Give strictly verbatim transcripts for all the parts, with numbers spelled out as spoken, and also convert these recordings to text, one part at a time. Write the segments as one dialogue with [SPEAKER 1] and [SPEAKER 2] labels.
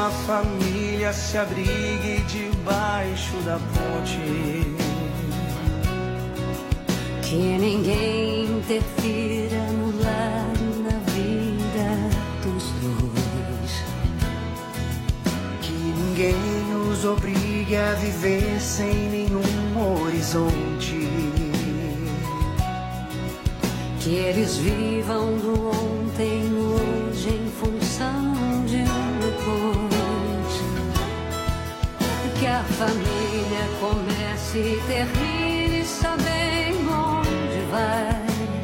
[SPEAKER 1] uma família se abrigue debaixo da ponte.
[SPEAKER 2] Que ninguém interfira no lar e na vida dos dois.
[SPEAKER 1] Que ninguém os obrigue a viver sem nenhum horizonte.
[SPEAKER 2] Que eles vivam do ontem no hoje em função de um depois. Que a família comece e termine sabendo onde vai.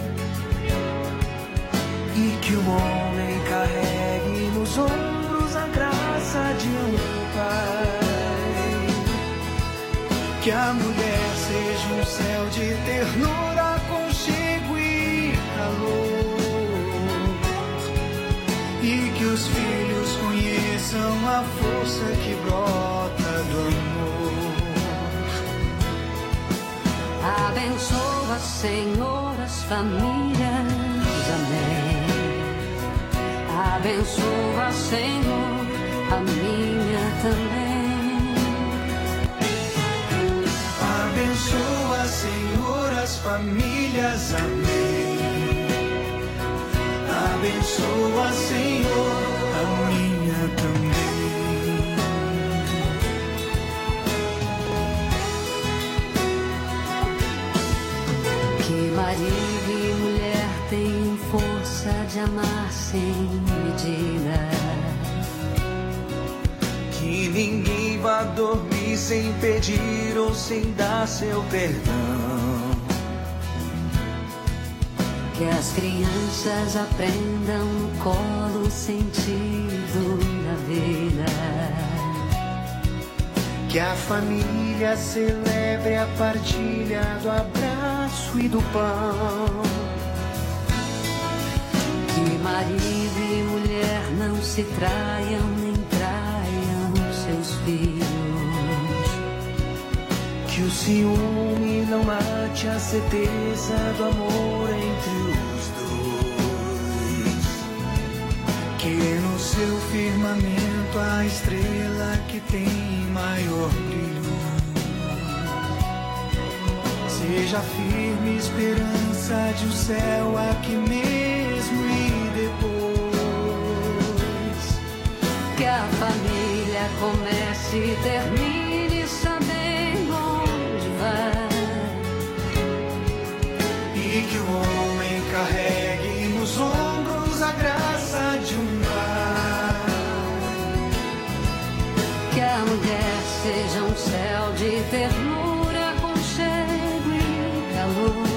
[SPEAKER 1] E que o homem carregue nos ombros a graça de um pai. Que a mulher seja um céu de ternura, aconchego e calor. E que os filhos conheçam a força que brota do amor.
[SPEAKER 2] Abençoa, Senhor, as famílias, amém. Abençoa, Senhor, a minha também.
[SPEAKER 1] Abençoa, Senhor, as famílias, amém. Abençoa, Senhor, a minha também.
[SPEAKER 2] Que marido e mulher tenham força de amar sem medida.
[SPEAKER 1] Que ninguém vá dormir sem pedir ou sem dar seu perdão.
[SPEAKER 2] Que as crianças aprendam no colo o sentido da vida.
[SPEAKER 1] Que a família celebre a partilha do abraço e do pão.
[SPEAKER 2] Que marido e mulher não se traiam nem traiam seus filhos.
[SPEAKER 1] Que o ciúme não mate a certeza do amor entre os dois. Que no seu firmamento a estrela que tem maior brilho seja firme esperança de um céu aqui mesmo e depois.
[SPEAKER 2] Que a família comece e termine sabendo onde vai.
[SPEAKER 1] E que o homem carregue nos ombros a graça de um pai.
[SPEAKER 2] Que a mulher seja um céu de ternura, aconchego e calor.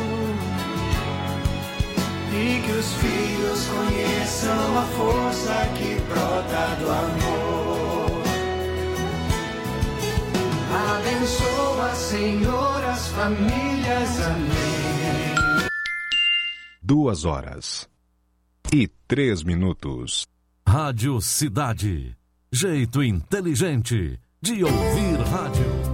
[SPEAKER 1] E que os filhos conheçam a força que brota do amor. Abençoa, Senhor, as famílias, amém.
[SPEAKER 3] Duas horas e três minutos.
[SPEAKER 4] Rádio Cidade. Jeito inteligente de ouvir rádio.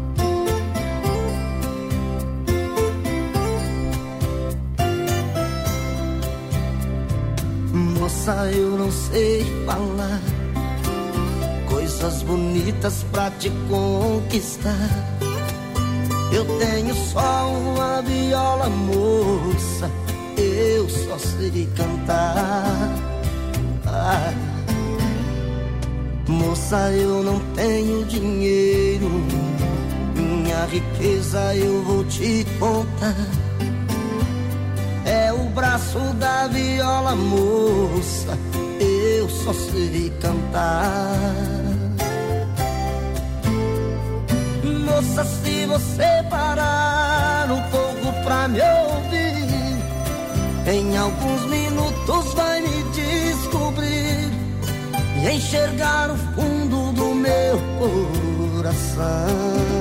[SPEAKER 5] Moça, eu não sei falar coisas bonitas pra te conquistar. Eu tenho só uma viola, moça, eu só sei cantar. Ah, moça, eu não tenho dinheiro, minha riqueza eu vou te contar. É o braço da viola, moça, eu só sei cantar. Moça, se você parar um pouco pra me ouvir, em alguns minutos vai me descobrir e enxergar o fundo do meu coração.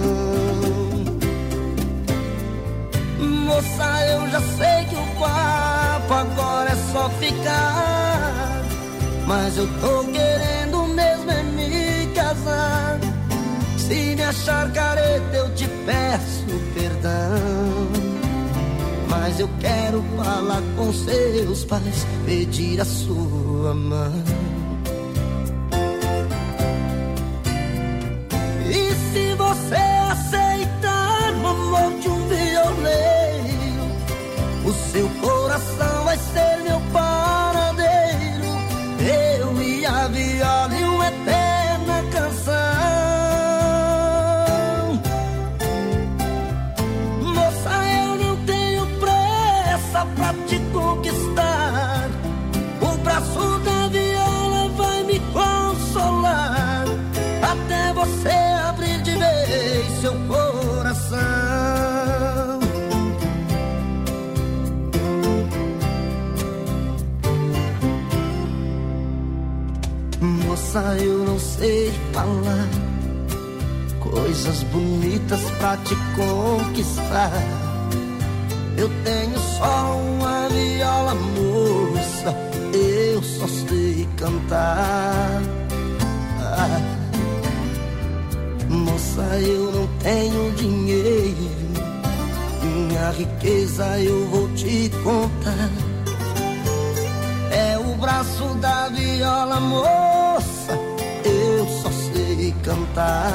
[SPEAKER 5] Moça, eu já sei que o papo agora é só ficar, mas eu tô querendo mesmo é me casar. Se me achar careta eu te peço perdão, mas eu quero falar com seus pais, pedir a sua mão. você abrir de vez seu coração. Moça, eu não sei falar coisas bonitas pra te conquistar. Eu tenho só uma viola, moça, eu só sei cantar. Ah, moça, eu não tenho dinheiro, minha riqueza eu vou te contar. É o braço da viola, moça, eu só sei cantar.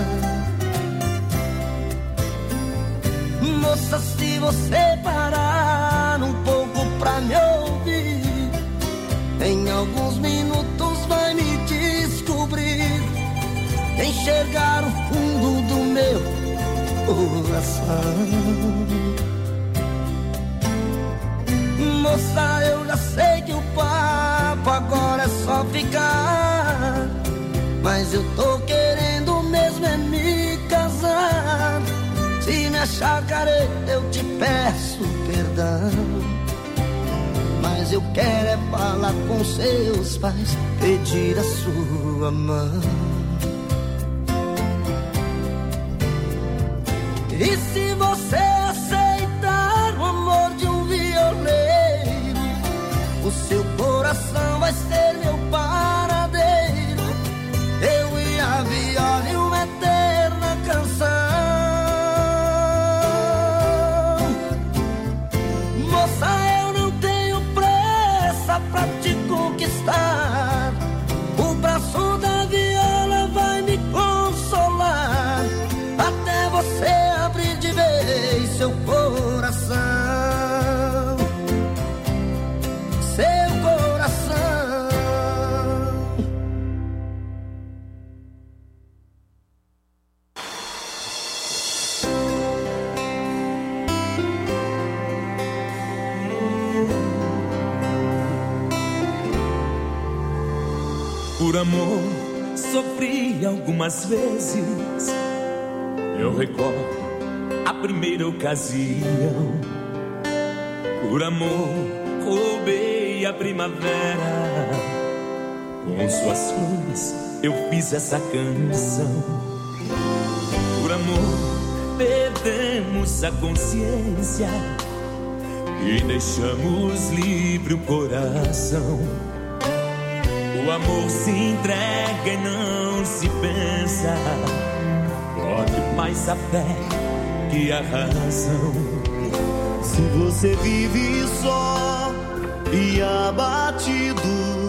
[SPEAKER 5] Moça, se você parar um pouco pra me ouvir, em alguns minutos vai me descobrir, enxergar o fundo do meu coração. Moça, eu já sei que o papo agora é só ficar, mas eu tô querendo mesmo é me casar. Se me achar careta eu te peço perdão, mas eu quero é falar com seus pais, pedir a sua mão. E se você aceitar o amor de um violeiro, o seu coração vai ser meu paradeiro, eu e a viola e uma eterna canção. Moça, eu não tenho pressa pra te conquistar, o braço da viola vai me consolar, até você abrir de vez seu coração. Seu coração.
[SPEAKER 1] Por amor sofri algumas vezes, eu recordo a primeira ocasião. Por amor roubei a primavera, com suas flores eu fiz essa canção. Por amor perdemos a consciência e deixamos livre o coração. O amor se entrega e não se pensa, pode mais a fé que a razão.
[SPEAKER 6] Se você vive só e abatido,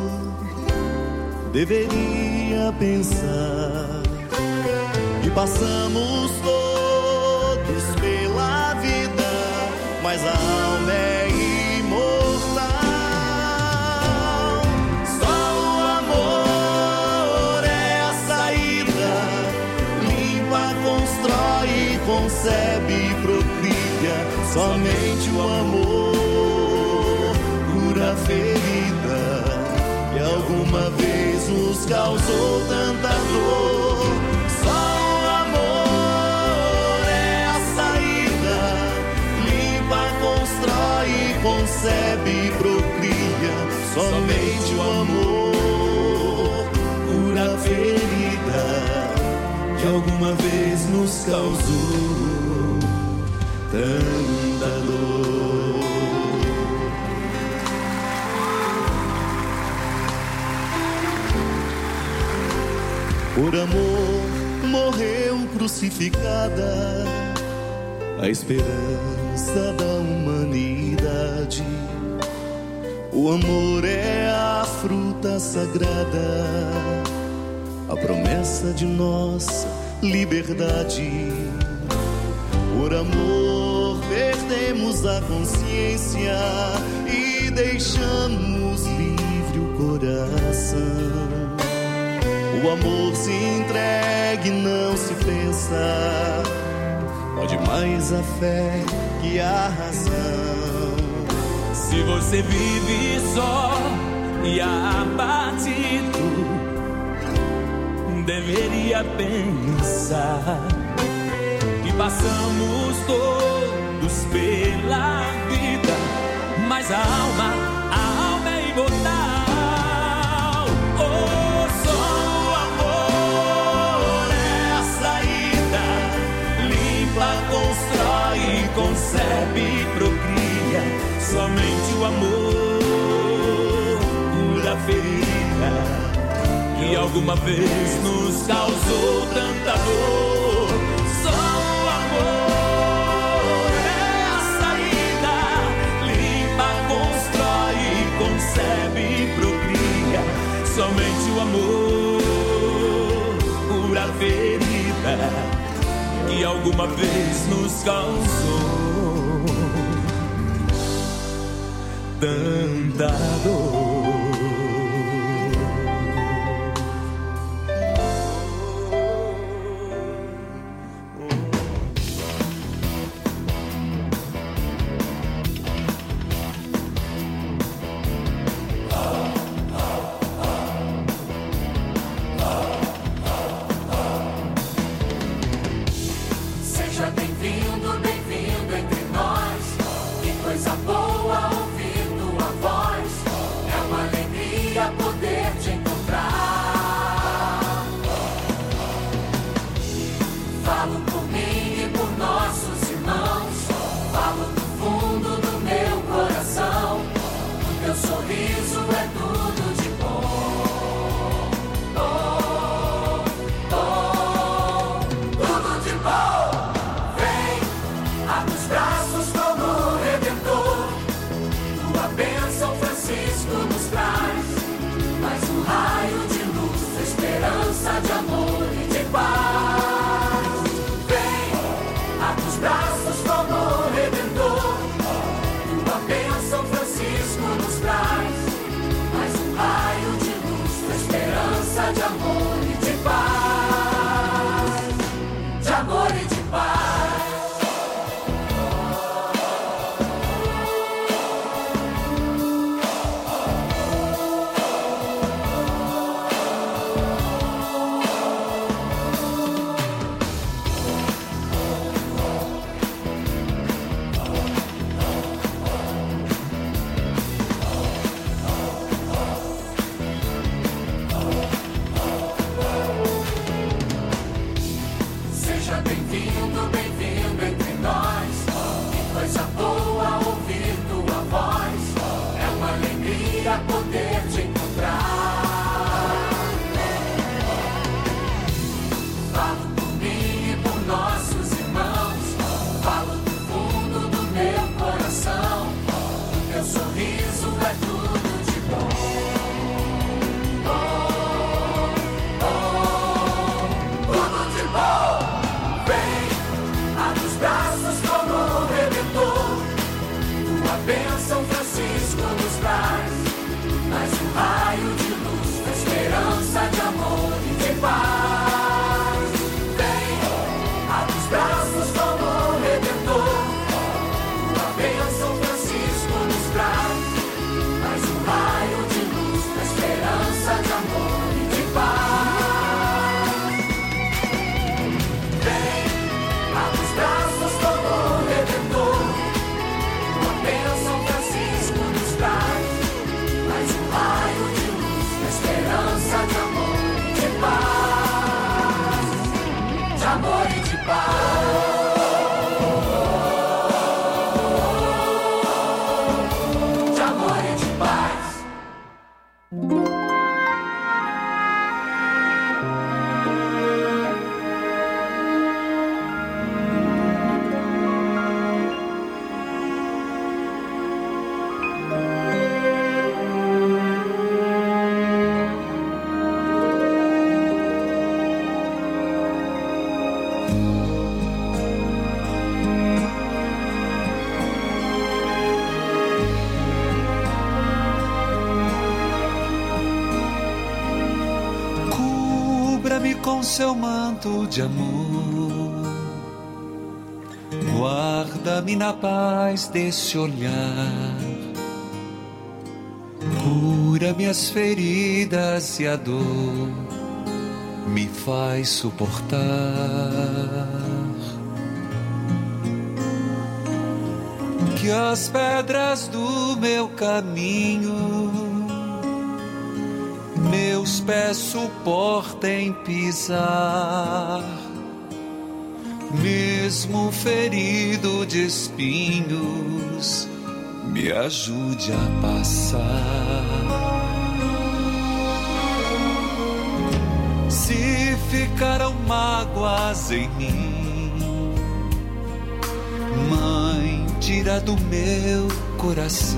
[SPEAKER 6] deveria pensar que passamos todos pela vida, mas a alma é imortal. Só o amor é a saída, limpa, constrói, concebe, procria. Somente o amor cura a ferida que alguma vez nos causou tanta dor. Só o amor é a saída, limpa, constrói, concebe, procria. Somente o amor cura a ferida que alguma vez nos causou tanta dor. Por amor morreu crucificada a esperança da humanidade. O amor é a fruta sagrada, a promessa de nossa liberdade. Por amor perdemos a consciência e deixamos livre o coração. O amor se entrega e não se pensa, pode mais a fé que a razão.
[SPEAKER 1] Se você vive só e abatido,
[SPEAKER 7] deveria pensar que passamos todos pela vida, mas a alma, a alma é imortal. Oh, só o amor é a saída, limpa, constrói, concebe, procria. Somente o amor cura a ferida que alguma vez nos causou tanta dor. Só o amor é a saída, limpa, constrói, concebe, procria. Somente o amor cura a ferida que alguma vez nos causou tanta dor.
[SPEAKER 1] Com seu manto de amor, guarda-me na paz desse olhar, cura minhas feridas e a dor,
[SPEAKER 8] me faz suportar. Que as pedras do meu caminho meus pés suportem pisar, mesmo ferido de espinhos, me ajude a passar. Se ficaram mágoas em mim, Mãe, tira do meu coração.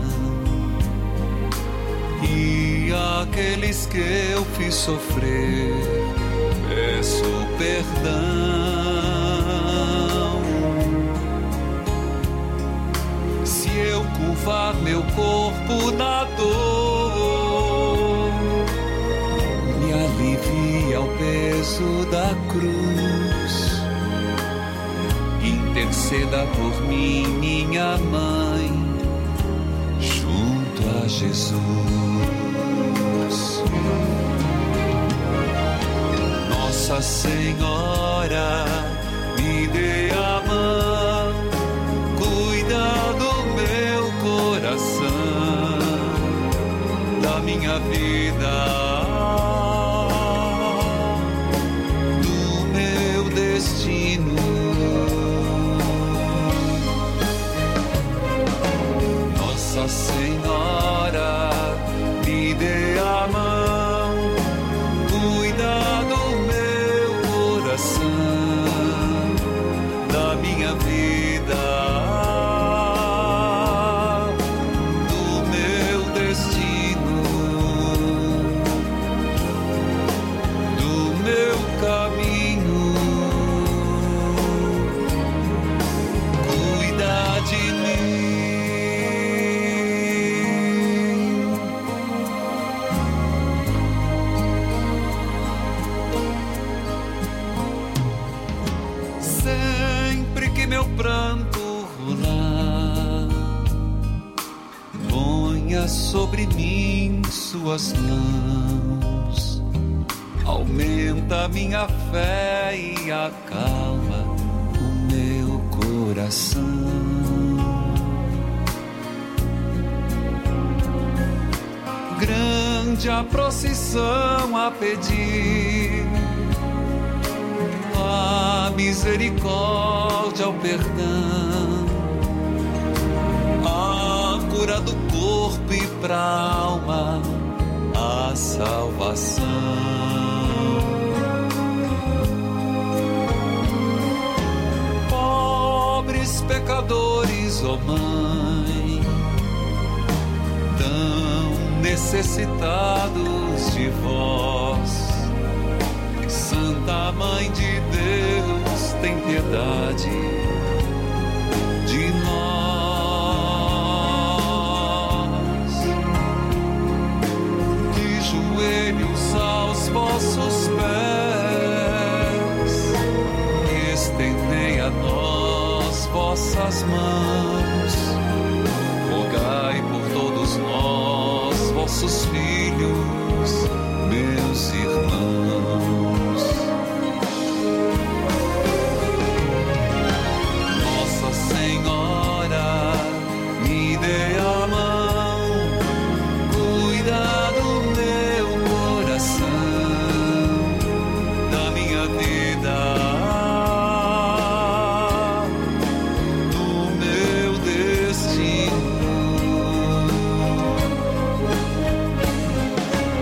[SPEAKER 8] E aqueles que eu fiz sofrer, peço perdão. Se eu curvar meu corpo na dor, me alivia o peso da cruz. Interceda por mim, minha mãe, junto a Jesus. Nossa Senhora, me dê a mão, cuida do meu coração, da minha vida, do meu destino. Nossa Senhora, me dê a mão, cuida do meu coração, da minha vida, do meu destino, do meu caminho. Cuida de mim. Meu pranto rolar, ponha sobre mim suas mãos, aumenta minha fé e acalma o meu coração. Grande a procissão a pedir a misericórdia, o perdão, a cura do corpo e pra alma, a salvação. Pobres pecadores, ó Mãe, tão necessitados de vós, Santa Mãe de Deus, tem piedade de nós. De joelhos aos vossos pés, estendei a nós vossas mãos. Rogai por todos nós, vossos filhos, meus irmãos. Senhora, me dê a mão, cuida do meu coração, da minha vida, do meu destino.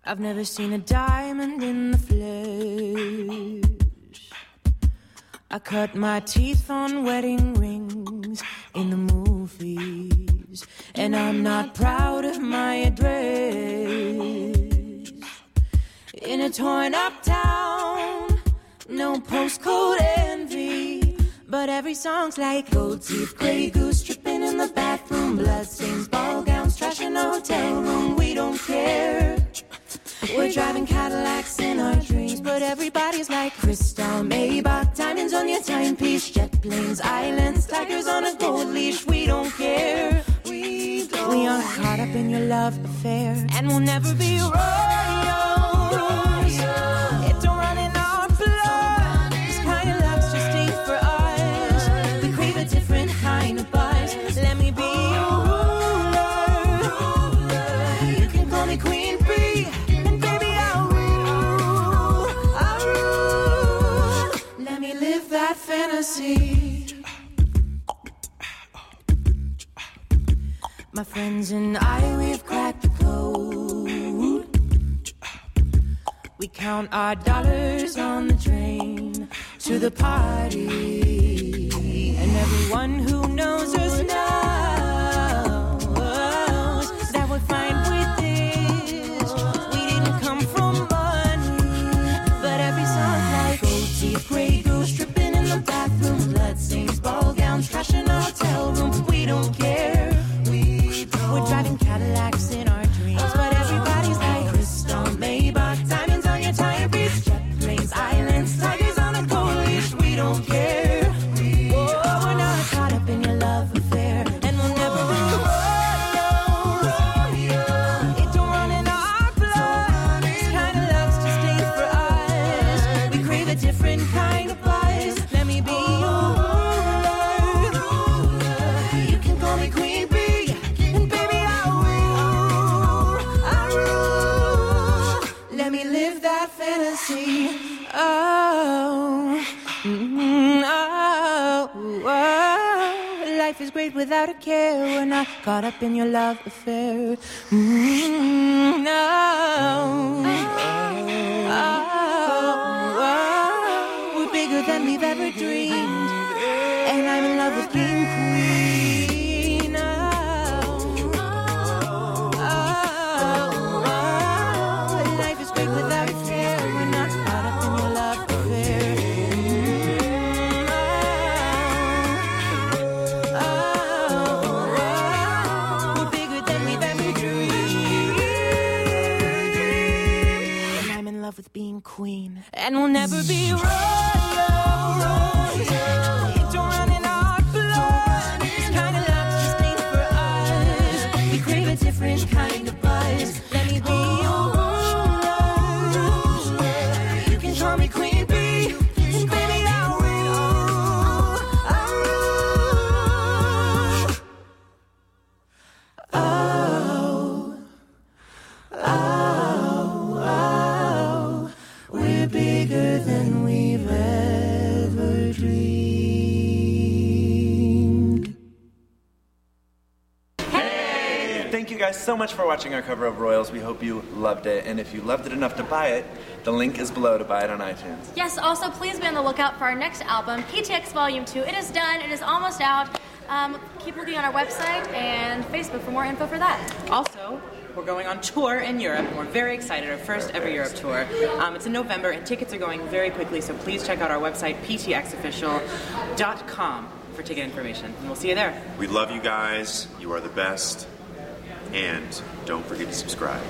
[SPEAKER 9] I've never seen a diamond in the flesh. I cut my teeth on wedding rings in the movies, and I'm not proud of my address. In a torn up town, no postcode envy, but every song's like gold teeth, gray goose, tripping in the bathroom, bloodstains, ball gowns, trash in a hotel room. We don't care. We're driving Cadillacs in our dreams, but everybody's like crystal, Maybach, diamonds on your timepiece, jet planes, islands, tigers on a gold leash. We don't care. We don't. We aren't caught up in your love affair, and we'll never be royals. It don't run in our blood. This kind of love's just ain't for us. We crave a different kind of buzz. Let me be your ruler. You can call me Queen Bee. That fantasy. My friends and I, we've cracked the code. We count our dollars on the train to the party, and everyone who knows us knows that we're fine with this. We didn't come from money, but every song's like gold teeth, gray goose, tripping in the bathroom, bloodstains, ball gowns, trash in a hotel room. We don't care. We don't. We're driving Cadillacs in our dreams, but everybody's like crystal, Maybach, diamonds on your timepiece, jet planes, islands, tigers on a gold leash. We don't care. Whoa, we're not caught up in your love affair, and we'll never be royals. It don't run in our blood. This kind of love's just ain't for us. We crave a different kind of buzz. Let me be your ruler. You can call me Queen Bee, and baby I will, I rule. Let me live that fantasy. Oh, mm, oh, oh. Life is great without a care. We're not caught up in your love affair. Mm, no. Oh, oh. We're bigger than we've ever dreamed, and I'm in love with being queen. Oh, oh, oh. Life is great without a care. We're not caught up in your love affair. Oh, oh, oh. We're bigger than we've ever dreamed, and I'm in love with being queen, and we'll never be royals. It don't run in our blood. This kind of love just ain't for us. We crave a different kind of buzz. Let me be your ruler. You can call me Queen Bee, and baby I will, I rule. Oh, oh, oh. We're bigger than we've ever dreamed.
[SPEAKER 10] Hey! Thank you guys so much for watching our cover of Royals. We hope you loved it. And if you loved it enough to buy it, the link is below to buy it on iTunes.
[SPEAKER 11] Yes, also please be on the lookout for our next album, P T X Volume two. It is done. It is almost out. Um, keep looking on our website and Facebook for more info for that.
[SPEAKER 12] Also, we're going on tour in Europe, and we're very excited. Our first ever Europe tour. Um, it's in November, and tickets are going very quickly, so please check out our website, p t x official dot com, for ticket information. And we'll see you there.
[SPEAKER 13] We love you guys. You are the best. And don't forget to subscribe.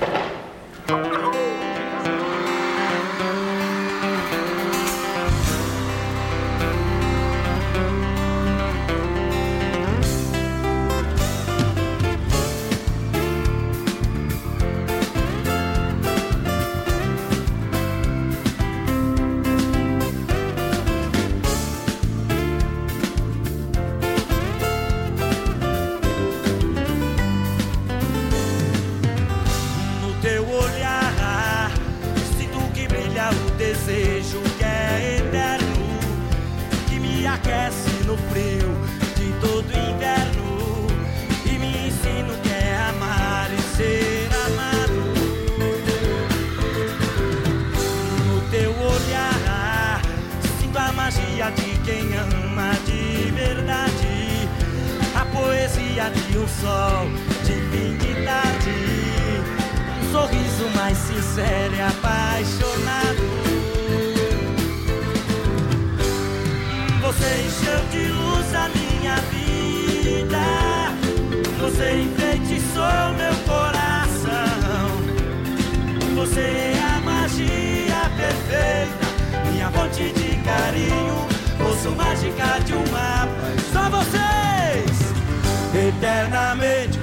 [SPEAKER 7] No teu olhar
[SPEAKER 14] cidade, um sol de fim de tarde, um sorriso mais sincero e apaixonado. Você encheu de luz a minha vida, você enfeitiçou meu coração. Você é a magia perfeita, minha fonte de carinho, força mágica de uma paz. Só vocês, eternamente.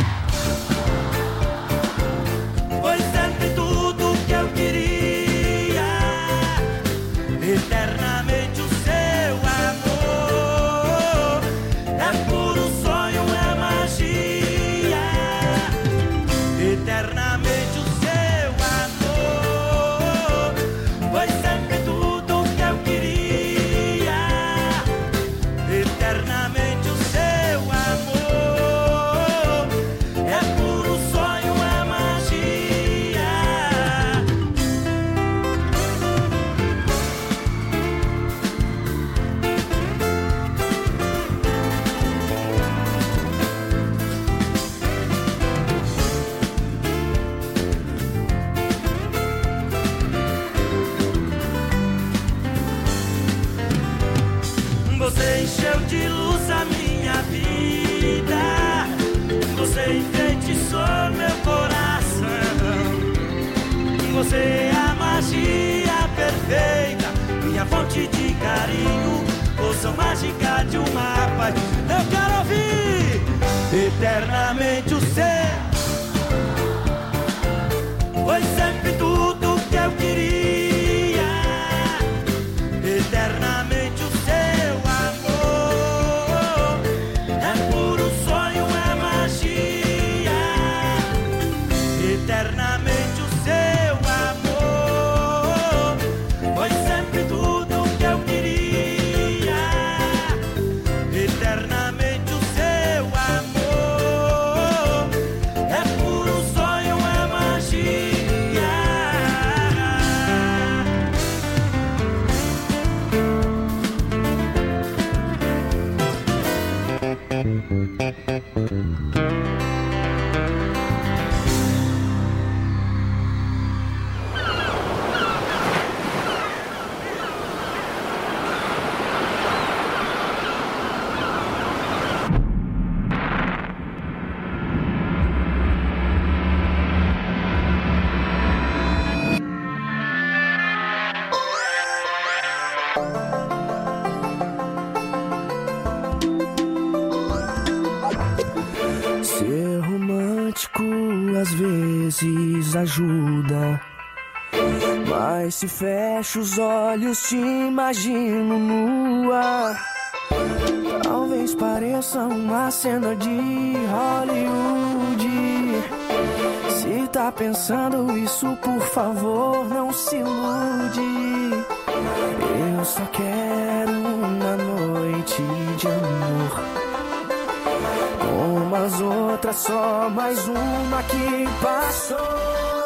[SPEAKER 14] Foi sempre tudo que eu queria, eternamente o seu amor. É puro sonho, é magia, eternamente o seu amor. Foi sempre tudo que eu queria, eternamente o seu amor. É puro sonho, é magia. Você encheu de luz a minha vida, você enfeitiçou meu coração. Você é a magia perfeita, minha fonte de carinho, força mágica de uma paz. Eu quero ouvir eternamente o seu. Foi sempre tudo que eu queria, eternamente o seu amor. É puro sonho, é magia, eternamente o seu amor. Foi sempre tudo que eu queria, eternamente o seu amor. É puro sonho, é magia. Ser romântico às vezes ajuda, mas se fecho os olhos te imagino nua. Talvez pareça uma cena de Hollywood. Se tá pensando isso, por favor, não se ilude. Eu só quero uma noite de amor, como as outras, só mais uma que passou.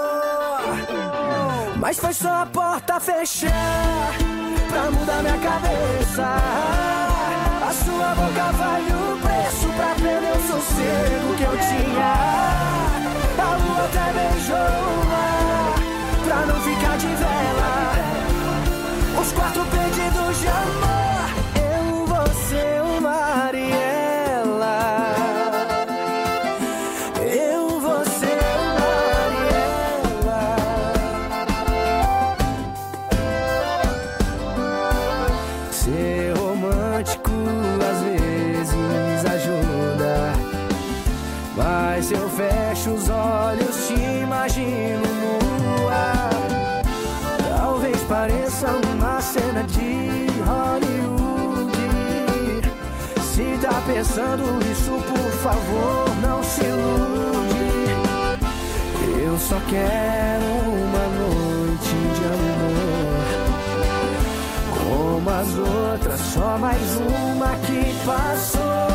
[SPEAKER 14] Mas foi só a porta fechar pra mudar minha cabeça. A sua boca vale o preço pra perder o sossego que eu tinha. A lua até beijou o mar pra não ficar de vela. Os quatro pedidos de amor, eu, você, o mar e ela. Eu, você, o mar e ela. Ser romântico às vezes ajuda, mas eu fecho os olhos, te imagino nua. Talvez pareça uma cena de Hollywood. Se tá pensando isso, por favor, não se ilude. Eu só quero uma noite de amor, como as outras, só mais uma que passou.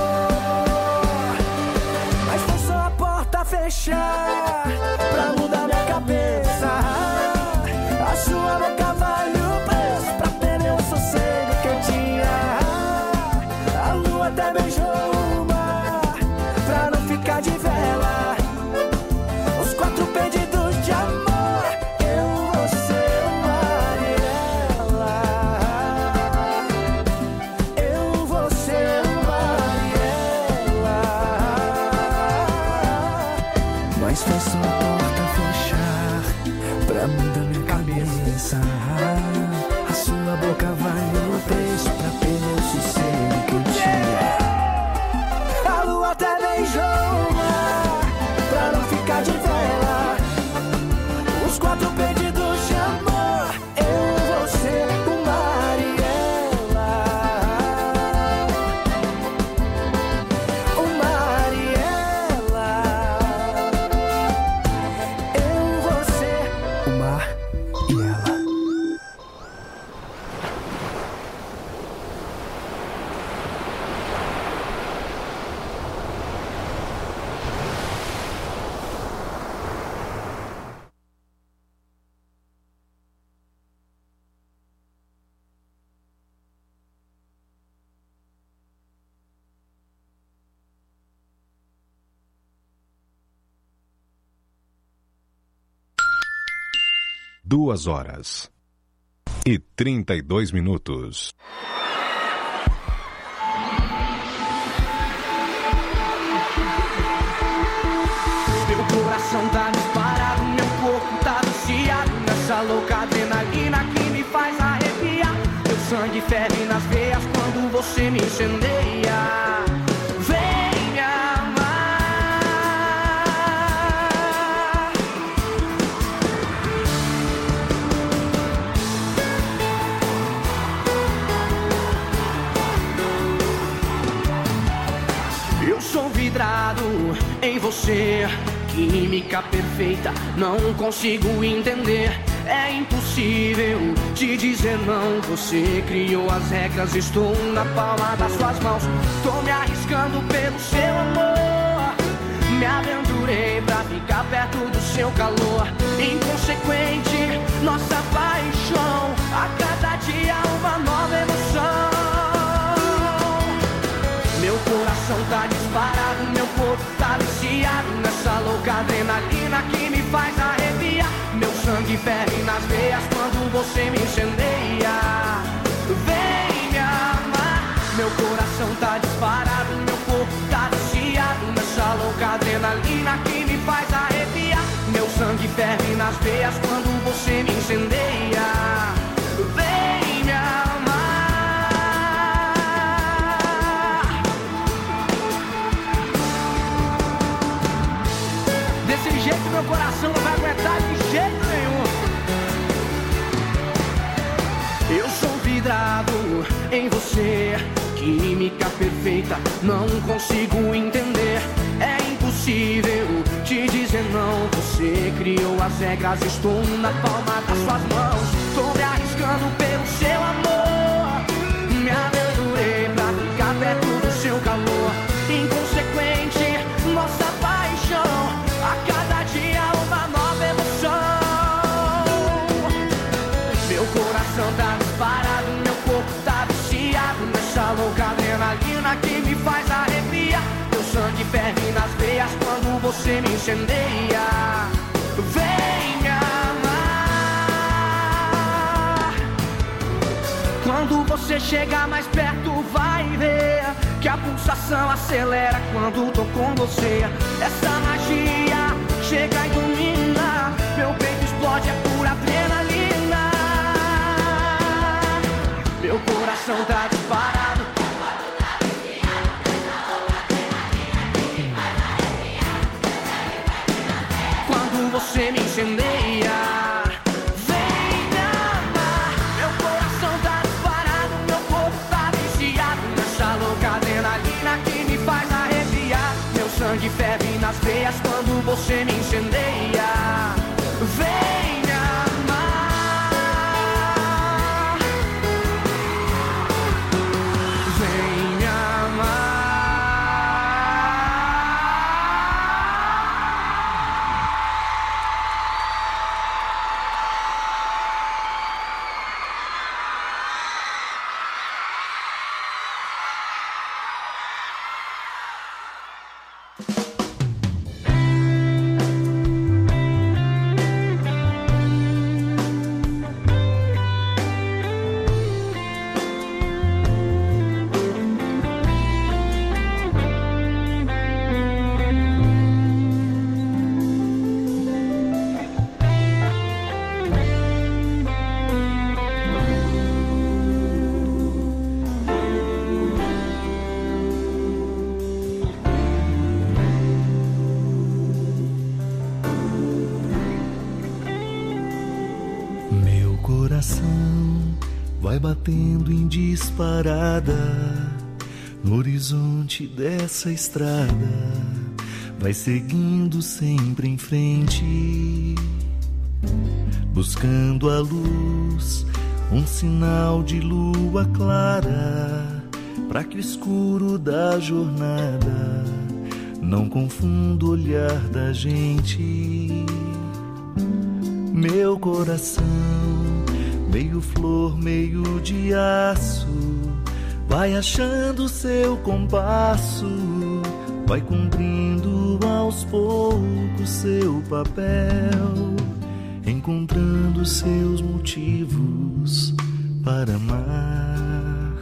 [SPEAKER 14] Mas foi só a porta fechar pra mudar minha cabeça. A sua boca vale o preço pra perder o sossego que eu tinha. A lua até beijou o mar pra cabeça. A sua boca vale o preço pra perder o sossego que eu tinha. A lua até beijou o mar pra não ficar de vela. Os quatro pedidos de amor, eu, você, o mar e ela. O mar e ela. Eu, você, o mar e ela.
[SPEAKER 3] Duas horas e trinta e dois minutos.
[SPEAKER 14] Meu coração tá disparado, meu corpo tá viciado nessa louca adrenalina que me faz arrepiar. Meu sangue ferve nas veias quando você me incendeia. Vem me amar. Eu sou vidrado em você, química perfeita, não consigo entender. É impossível te dizer não. Você criou as regras, estou na palma das suas mãos. Tô me arriscando pelo seu amor. Me aventurei pra ficar perto do seu calor. Inconsequente, nossa paixão. A cada dia uma nova emoção. Meu coração tá disparado, meu corpo tá viciado nessa louca adrenalina que me faz arrepiar. Meu sangue ferve nas veias quando você me incendeia. Vem me amar. Meu coração tá disparado, meu corpo tá viciado nessa louca adrenalina que me faz arrepiar. Meu sangue ferve nas veias quando você me incendeia. Vem me amar. Desse jeito meu coração não vai aguentar de jeito nenhum. Eu sou vidrado em você, química perfeita, não consigo entender. É impossível te dizer não. Você criou as regras, estou na palma das suas mãos. Tô me arriscando pelo seu amor. Me aventurei pra ficar perto do seu calor. Inconsequente, nossa paixão. A cada dia uma nova emoção. Meu coração tá disparado, meu corpo tá viciado nessa louca adrenalina que me faz arrepiar. Meu sangue ferve nas veias quando você me incendeia. Vem me amar. Quando você chegar mais perto vai ver que a pulsação acelera quando tô com você. Essa magia chega e domina. Meu peito explode, é pura adrenalina. Meu coração tá disparado. Quando você me incendeia. Vem me amar. Meu coração tá disparado, meu corpo tá viciado nessa louca adrenalina que me faz arrepiar. Meu sangue ferve nas veias quando você me incendeia. Vem me amar. Vem me amar.
[SPEAKER 6] coração vai batendo em disparada no horizonte dessa estrada, vai seguindo sempre em frente, buscando a luz, um sinal de lua clara, para que o escuro da jornada não confunda o olhar da gente. Meu coração, meio flor, meio de aço, vai achando seu compasso, vai cumprindo aos poucos seu papel, encontrando seus motivos para amar,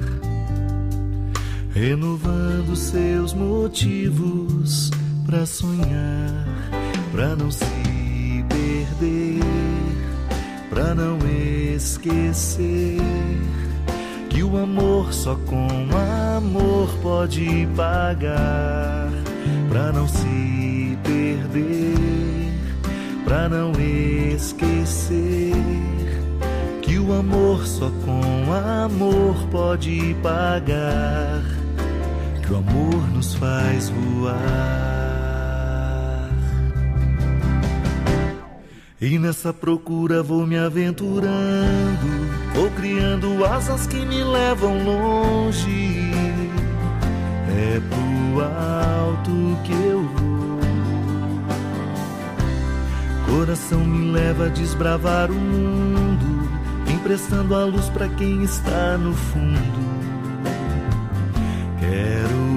[SPEAKER 6] renovando seus motivos para sonhar, para não se perder, para não esquecer que o amor só com amor pode pagar, para não se perder, para não esquecer que o amor só com amor pode pagar, que o amor nos faz voar. E nessa procura vou me aventurando, vou criando asas que me levam longe. É pro alto que eu vou. Coração me leva a desbravar o mundo, emprestando a luz pra quem está no fundo. Quero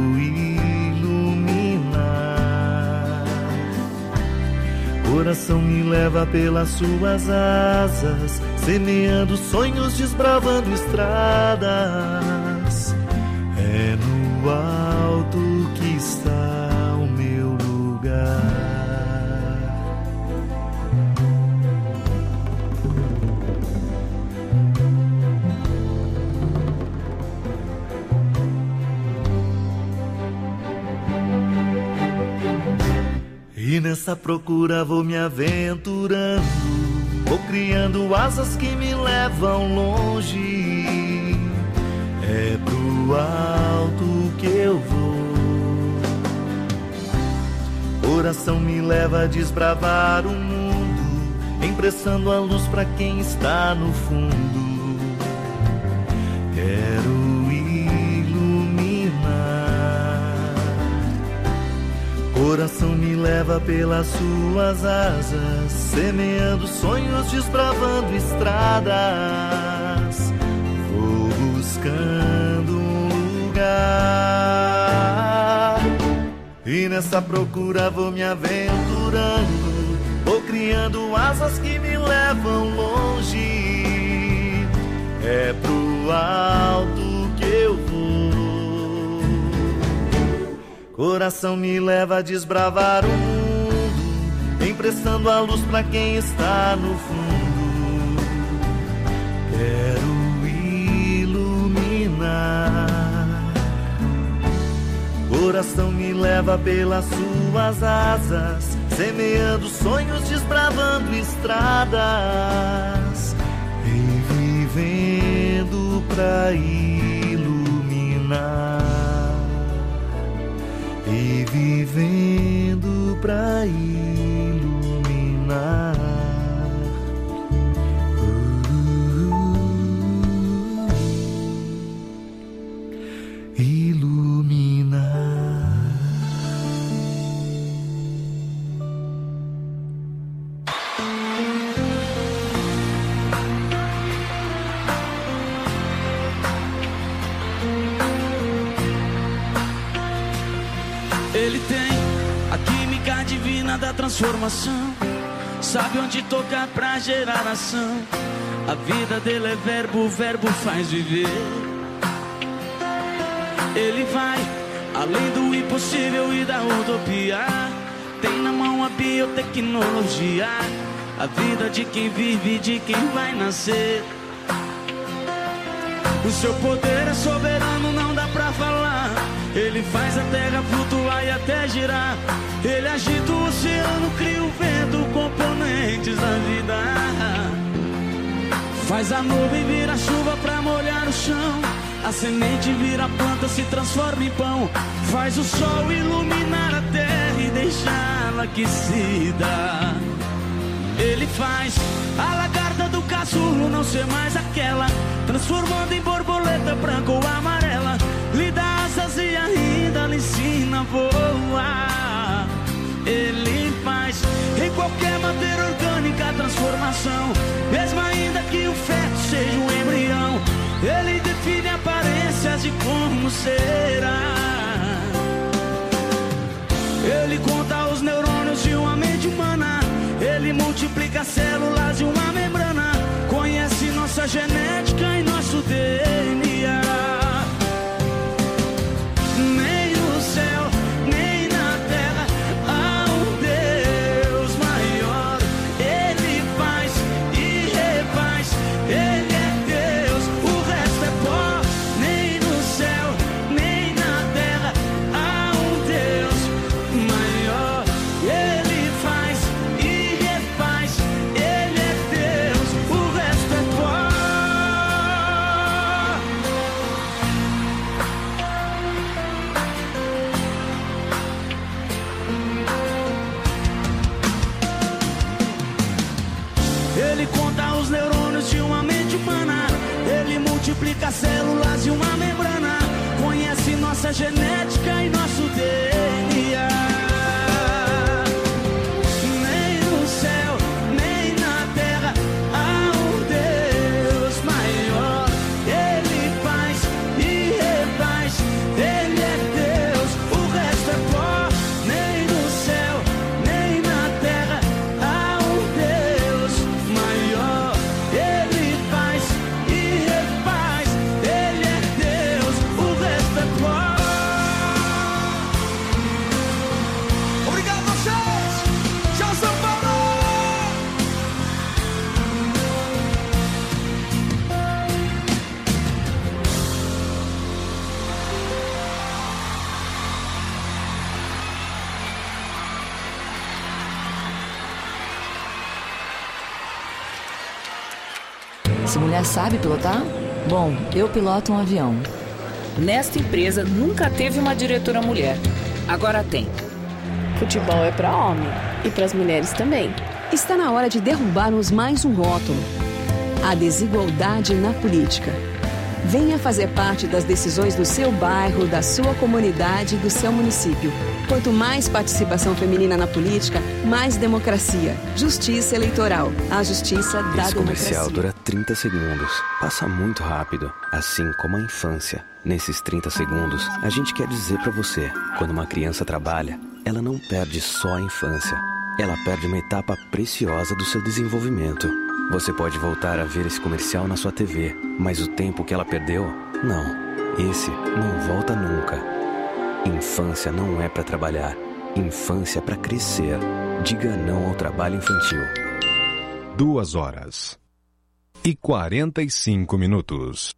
[SPEAKER 6] coração me leva pelas suas asas, semeando sonhos, desbravando estradas. É no alto que está o meu lugar. E nessa procura vou me aventurando, vou criando asas que me levam longe. É pro alto que eu vou. Coração me leva a desbravar o mundo, emprestando a luz pra quem está no fundo. Quero coração me leva pelas suas asas, semeando sonhos, desbravando estradas. Vou buscando um lugar, e nessa procura vou me aventurando, vou criando asas que me levam longe. É pro alto que eu vou. Coração me leva a desbravar o mundo, emprestando a luz pra quem está no fundo. Quero iluminar. Coração me leva pelas suas asas, semeando sonhos, desbravando estradas, e vivendo pra iluminar. E vivendo pra iluminar. Uh, iluminar.
[SPEAKER 15] Ele tem a química divina da transformação, sabe onde tocar pra gerar ação. A vida dele é verbo, o verbo faz viver. Ele vai além do impossível e da utopia, tem na mão a biotecnologia, a vida de quem vive e de quem vai nascer. O seu poder é soberano, não dá pra falar. Ele faz a terra flutuar e até girar. Ele agita o oceano, cria o vento, componentes da vida. Faz a nuvem virar chuva pra molhar o chão. A semente vira planta, se transforma em pão. Faz o sol iluminar a terra e deixá-la aquecida. Ele faz a lagarta do casulo não ser mais aquela, transformando em borboleta branca ou amarela. Lhe dá asas e ainda lhe ensina a voar. Ele faz em qualquer matéria orgânica a transformação, mesmo ainda que o feto seja um embrião. Ele define aparências de como será. Ele conta os neurônios de uma mente humana. Ele multiplica células de uma membrana. Conhece nossa genética e nosso D N A. Nem no céu, nem na terra há um Deus maior. Ele faz e refaz. Ele é Deus, o resto é pó. Nem no céu, nem na terra há um Deus maior. Ele faz e refaz. Ele é Deus, o resto é pó. Ele conta os neurônios de uma mente humana. Ele multiplica células de uma membrana. Conhece nossa genética e nosso D N A. Nem no céu, nem na terra há um Deus maior. Ele faz e refaz. Ele é Deus, o resto é pó. Nem no céu, nem na terra há um Deus maior. Ele faz e refaz. Ele é Deus, o resto é pó. Obrigado a vocês. Tchau, São Paulo.
[SPEAKER 16] Essa mulher sabe pilotar? Bom, eu piloto um avião.
[SPEAKER 17] Nesta empresa nunca teve uma diretora mulher. Agora tem.
[SPEAKER 18] Futebol é para homem e para as mulheres também.
[SPEAKER 19] Está na hora de derrubarmos mais um rótulo: a desigualdade na política. Venha fazer parte das decisões do seu bairro, da sua comunidade e do seu município. Quanto mais participação feminina na política, mais democracia. Justiça eleitoral. A justiça da
[SPEAKER 20] Esse comercial
[SPEAKER 19] democracia.
[SPEAKER 20] dura trinta segundos. Passa muito rápido, assim como a infância. Nesses trinta segundos, a gente quer dizer pra você: quando uma criança trabalha, ela não perde só a infância. Ela perde uma etapa preciosa do seu desenvolvimento. Você pode voltar a ver esse comercial na sua T V, mas o tempo que ela perdeu, não. Esse não volta nunca. Infância não é pra trabalhar. Infância é pra crescer. Diga não ao trabalho infantil.
[SPEAKER 3] Duas horas e quarenta e cinco minutos.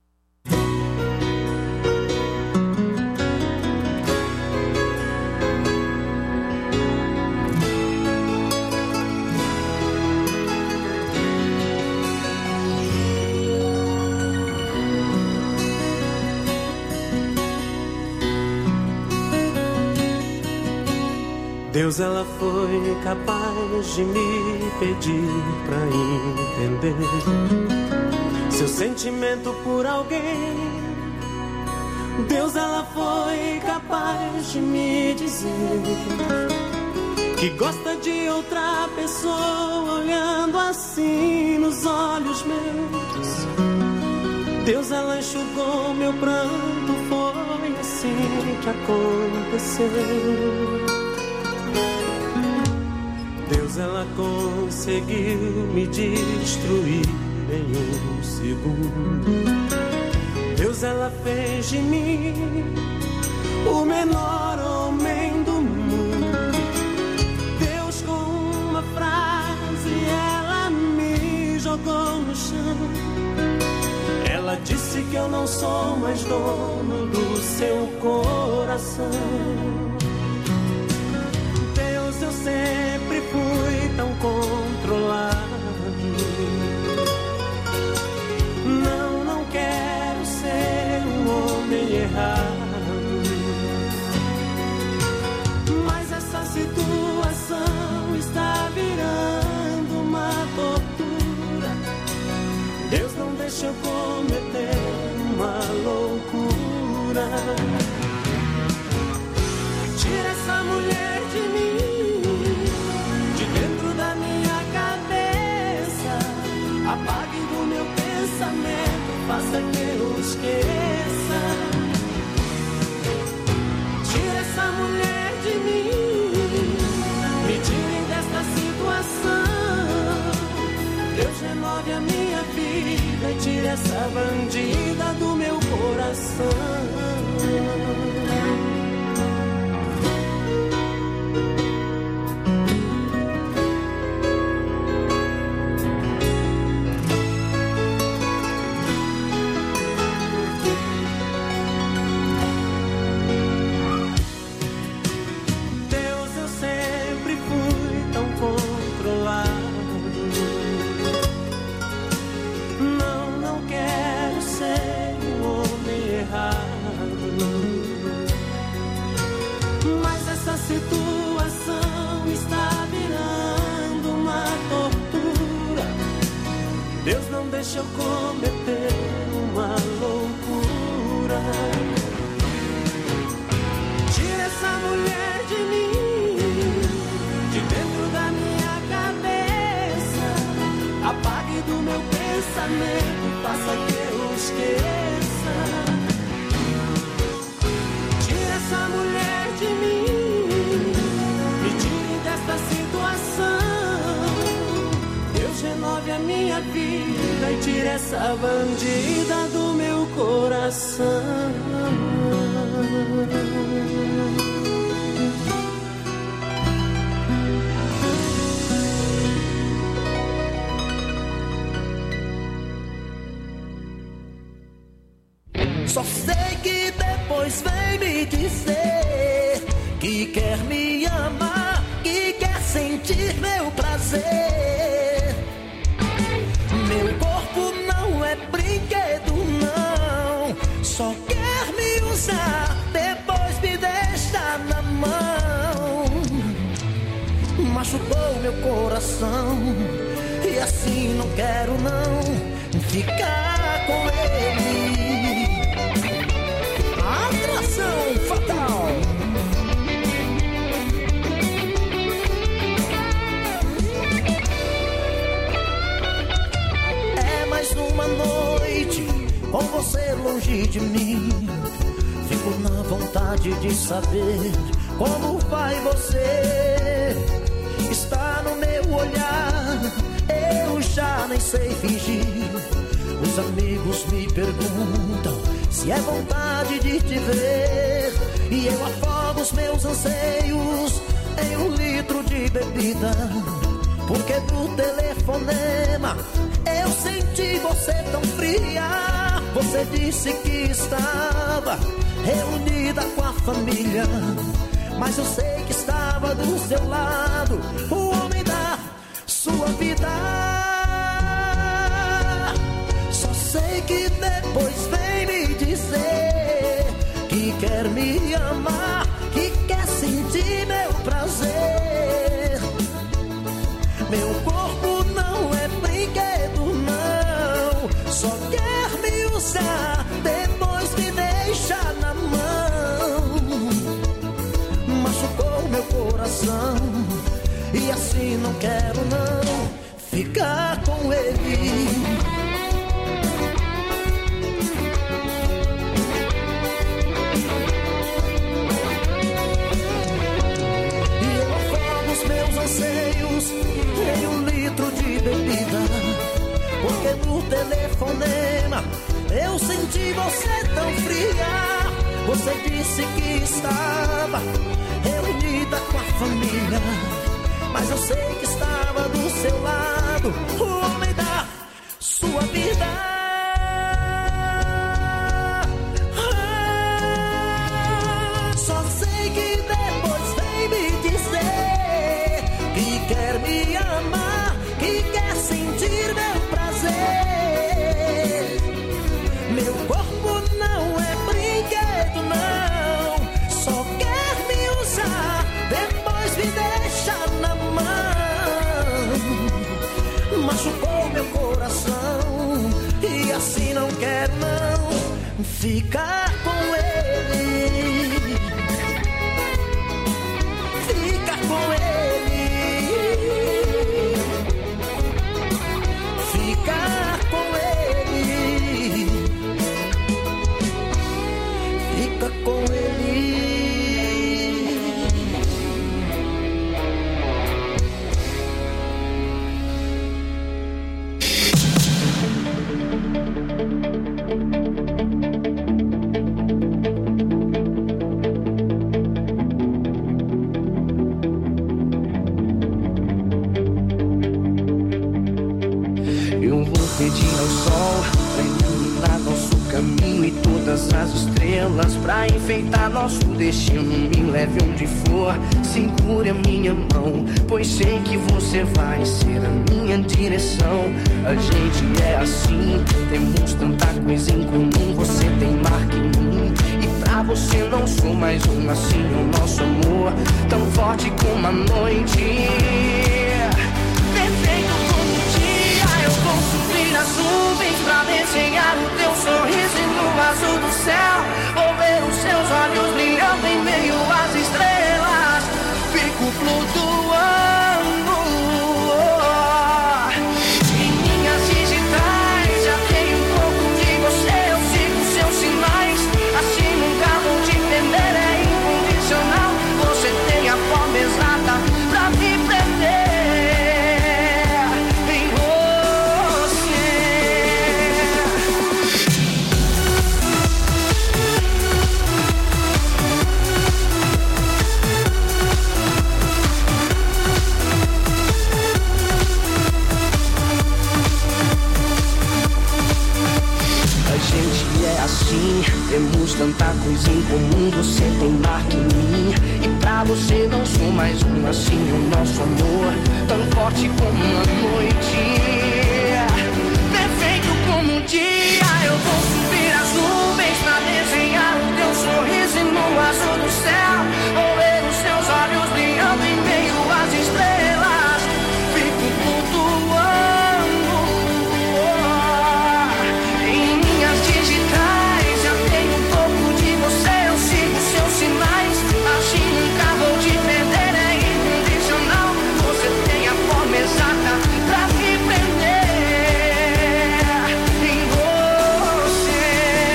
[SPEAKER 21] Deus, ela foi capaz de me pedir pra entender seu sentimento por alguém. Deus, ela foi capaz de me dizer que gosta de outra pessoa olhando assim nos olhos meus. Deus, ela enxugou meu pranto, foi assim que aconteceu. Deus, ela conseguiu me destruir em um segundo. Deus, ela fez de mim o menor homem do mundo. Deus, com uma frase, ela me jogou no chão. Ela disse que eu não sou mais dono do seu coração. Deus, eu sempre fui tão controlado. essa bandida do meu coração. Deixa eu cometer uma loucura. Tira essa mulher de mim, de dentro da minha cabeça. Apague do meu pensamento, faça que eu esqueça. Tira essa mulher de mim, me tire desta situação. Deus renove a minha vida e tira essa bandida do meu coração.
[SPEAKER 5] Só sei que depois vem me dizer que quer me amar, que quer sentir meu prazer. Meu corpo não é brinquedo, não. Só quer me usar, depois me deixa na mão. Machucou meu coração e assim não quero não ficar com ele. Atração fatal. Uma noite com você longe de mim, fico na vontade de saber como vai você. Está no meu olhar, eu já nem sei fingir. Os amigos me perguntam se é vontade de te ver, e eu afogo os meus anseios em um litro de bebida. Porque do telefonema eu senti você tão fria. Você disse que estava reunida com a família, mas eu sei que estava do seu lado o homem da sua vida. Só sei que depois vem me dizer que quer me amar, que quer sentir meu prazer. Meu corpo não é brinquedo, não. Só quer me usar, depois me deixa na mão. Machucou meu coração e assim não quero não ficar com ele. Anseios em um litro de bebida, porque no telefonema eu senti você tão fria. Você disse que estava reunida com a família, mas eu sei que estava do seu lado o homem da sua vida. Quer me amar, que quer sentir meu prazer. Meu corpo não é brinquedo, não. Só quer me usar, depois me deixa na mão. Machucou meu coração e assim não quero não ficar com ele. Ficar com ele. Ficar com ele, fica com ele.
[SPEAKER 14] pedir ao sol pra iluminar nosso caminho e todas as estrelas pra enfeitar nosso destino. Me leve onde for, segure a minha mão, pois sei que você vai ser a minha direção. A gente é assim, temos tanta coisa em comum. Você tem marca em mim e pra você não sou mais um. Assim é o nosso amor, tão forte como a noite, perfeito como o dia. Eu vou subir as nuvens pra desenhar o teu sorriso e no azul do céu vou ver os seus olhos brilhando em meio às estrelas. Fico flutuando em minhas digitais. Já tenho um pouco de você, eu sigo seus sinais. Assim nunca vou te perder, é incondicional. Você tem a forma exata pra me prender. Assim, temos tanta coisa em comum. Você tem marca em mim e pra você não sou mais um. Assim é o nosso amor, tão forte como a noite, perfeito como o dia. Eu vou subir as nuvens pra desenhar o teu sorriso e no azul do céu vou ver os seus olhos brilhando em meio às estrelas. Fico flutuando em minhas digitais. Sinais, assim nunca vou te perder, é incondicional. Você tem a forma exata pra me prender em você.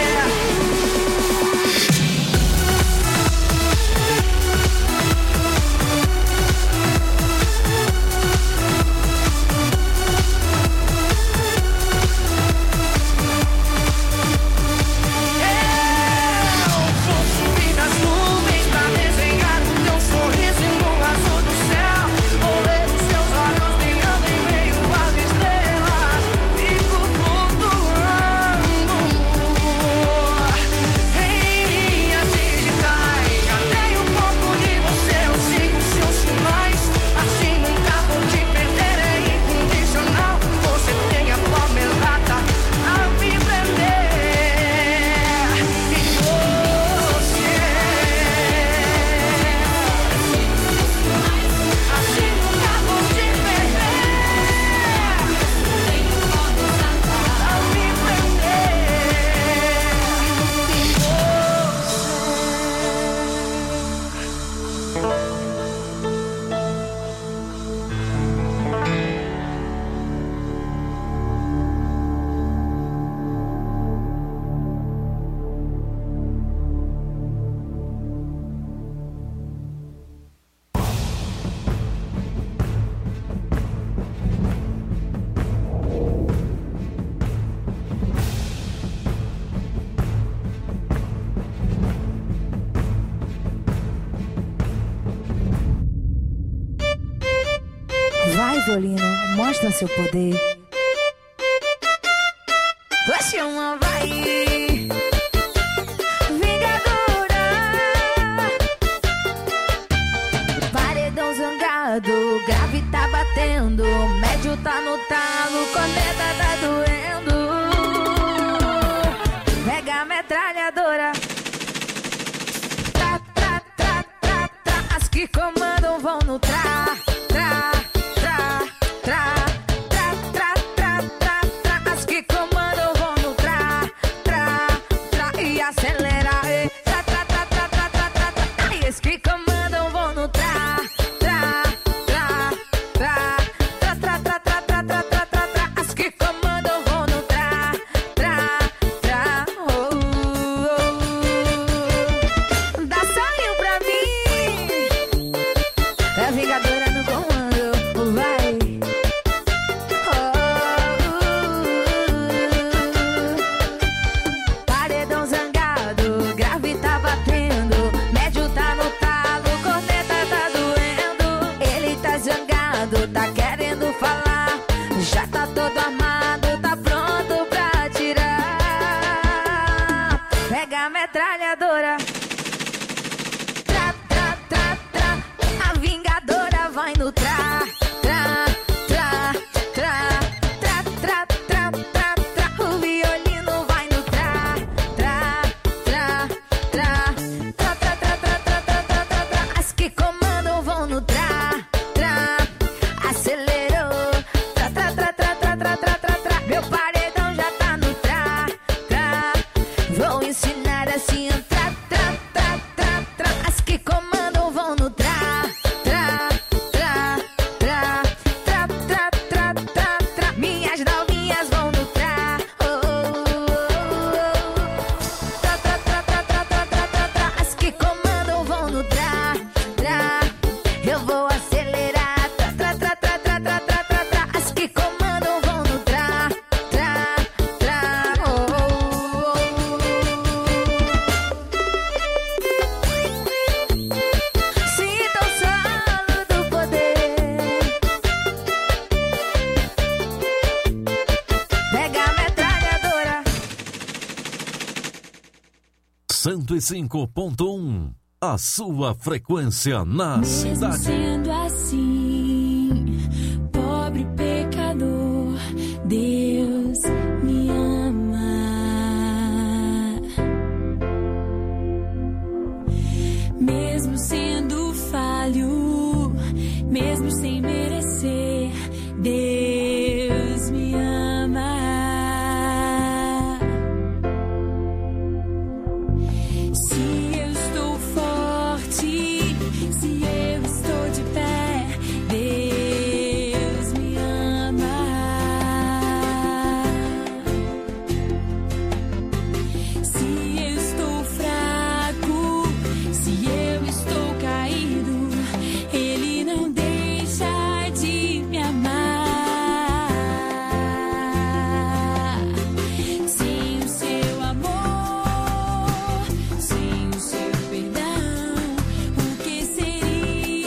[SPEAKER 2] Violino, mostra seu poder.
[SPEAKER 9] Vai chamar, vai. Vingadora. Paredão zangado, grave tá batendo, médio tá no talo, corneta tá doendo. Pega a metralhadora. Tra, tra, tra, tra, tra. As que comandam vão no tra, tra. Vingadora no
[SPEAKER 2] metralhadora. Tra, tra, tra, tra. A vingadora vai no tra, tra, tra, tra, tra, tra, tra, tra, tra. O violino vai no tra, tra, tra, tra, tra, tra, tra, tra, tra, tra, tra, tra, tra. As que comandam vão no tra, tra. Acelerou, tra, tra, tra, tra, tra, tra, tra, tra, tra. Meu paredão já tá no tra, tra. Vou ensinar assim, tra, tra, tra, tra, tra. As que comandam vão no tra, tra, tra, tra, tra, tra, tra, tra, tra. Minhas novinhas vão no tra, oh, oh, oh, oh. Tra, tra, tra, tra, tra, tra, tra, tra, tra. As que comandam vão no tra, tra. Eu vou acelerar, tra, tra, tra, tra, tra, tra, tra, tra, tra. As que comandam vão no tra, tra, tra, oh, oh, oh. Sinta o solo do poder. Pega a metralhadora.
[SPEAKER 4] cento e cinco ponto um. A sua frequência na
[SPEAKER 21] Mesmo
[SPEAKER 4] cidade.
[SPEAKER 21] sendo assim, pobre pecador, Deus me ama. Mesmo sendo falho,